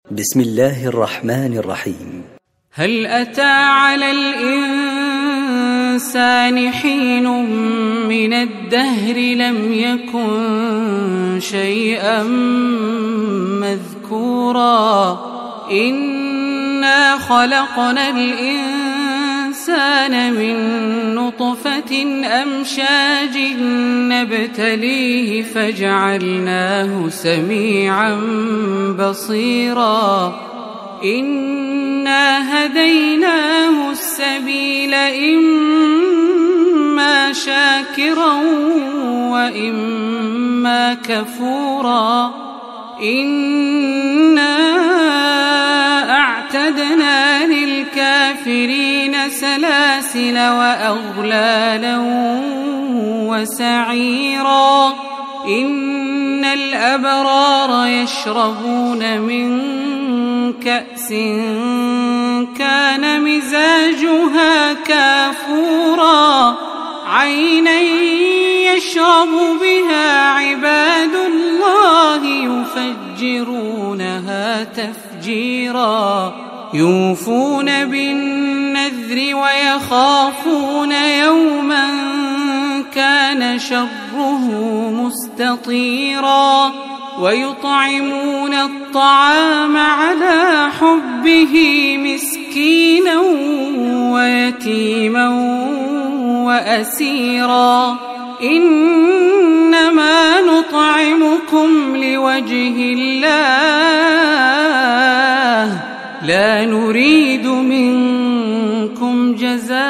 بسم الله الرحمن الرحيم. هل أتى على الإنسان حين من الدهر لم يكن شيئا مذكورا إنا خلقنا الإنسان من نطفة أمشاج نبتليه فجعلناه سميعا بصيرا إنا هديناه السبيل إما شاكرا وإما كفورا إنا أعتدنا للكافرين سلاسل وأغلالا وسعيرا إن الأبرار يشربون من كأس كان مزاجها كافورا عينا يشرب بها عباد الله يفجرونها تفجيرا يوفون بالنذر ويخافون يوما كان شره مستطيرا ويطعمون الطعام على حبه مسكينا ويتيما وأسيرا إنما نطعمكم لوجه الله لا نريد منكم جزاء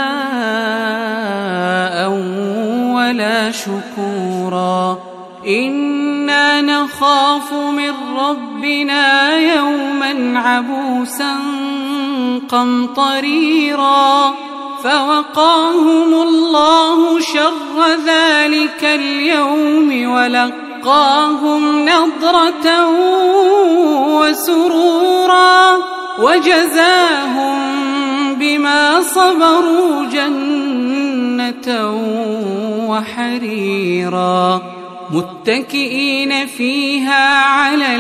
ولا شكورا إنا نخاف من ربنا يوما عبوسا قمطريرا فوقاهم الله شر ذلك اليوم ولقاهم نضرة وسرورا وجزاهم بما صبروا جنة وحريرا متكئين فيها على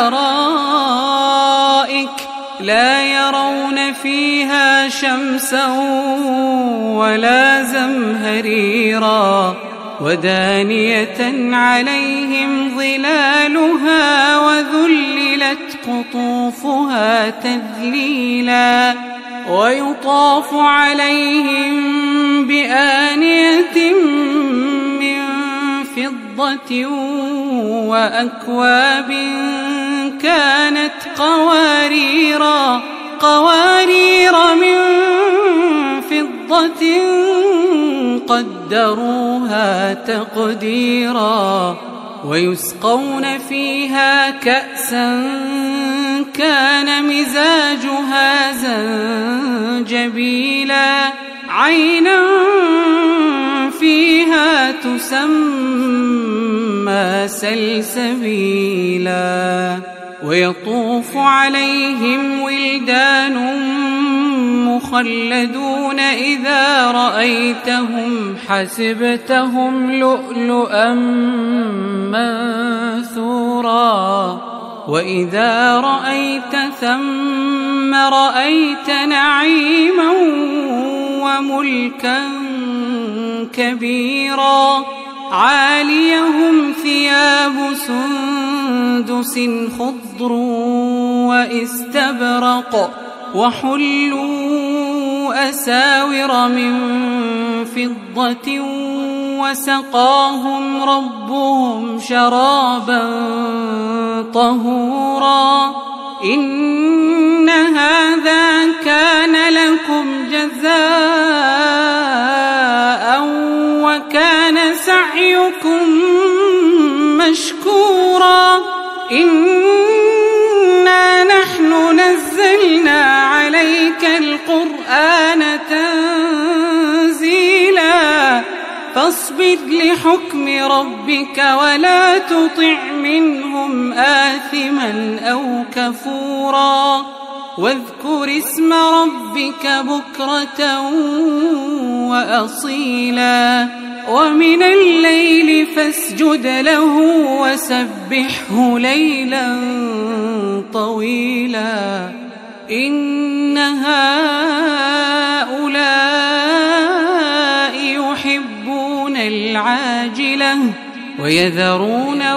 الأرائك لا يرون فيها شمسا ولا زمهريرا ودانية عليهم ظلالها وذللت قطوفها تذليلا ويطاف عليهم بآنية من فضة وأكواب كانت قوارير من فضة قدروها تقديرا ويسقون فيها كأسا كان مزاجها زنجبيلا عينا فيها تسمى سلسبيلا ويطوف عليهم ولدان مخلدون إذا رأيتهم حسبتهم لؤلؤا منثورا وإذا رأيت ثم رأيت نعيما وملكا كبيرا عاليهم ثياب سندس خضر واستبرق وحلوا أساور من فضة وسقاهم ربهم شرابا طهورا إن هذا كان لكم جزاء وكان سعيكم مشكورا إنا نحن نزلنا عليك القرآن تنزيلا فاصبر لحكم ربك ولا تطع منهم آثما أو كفورا واذكر اسم ربك بكرة وأصيلا ومن الليل فاسجد له وسبحه ليلا طويلا إن هؤلاء يحبون العاجلة ويذرون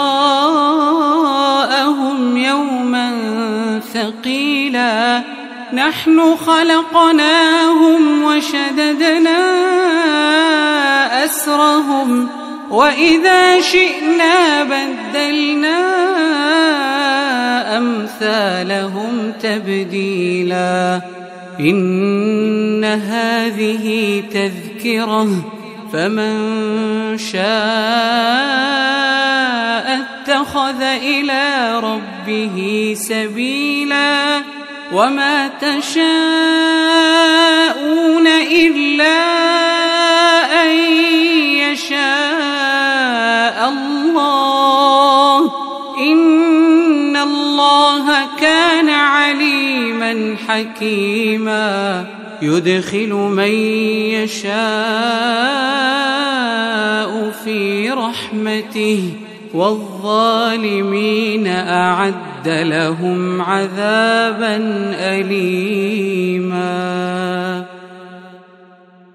وراءهم يوما ثقيلا نحن خلقناهم وشددنا أسرهم وإذا شئنا بدلنا أمثالهم تبديلا إن هذه تذكرة فمن شاء اتخذ إلى ربه سبيلا وما تشاءون إلا أن يشاء الله إن الله كان عليما حكيما يدخل من يشاء في رحمته والظالمين أعد لهم عذابا أليما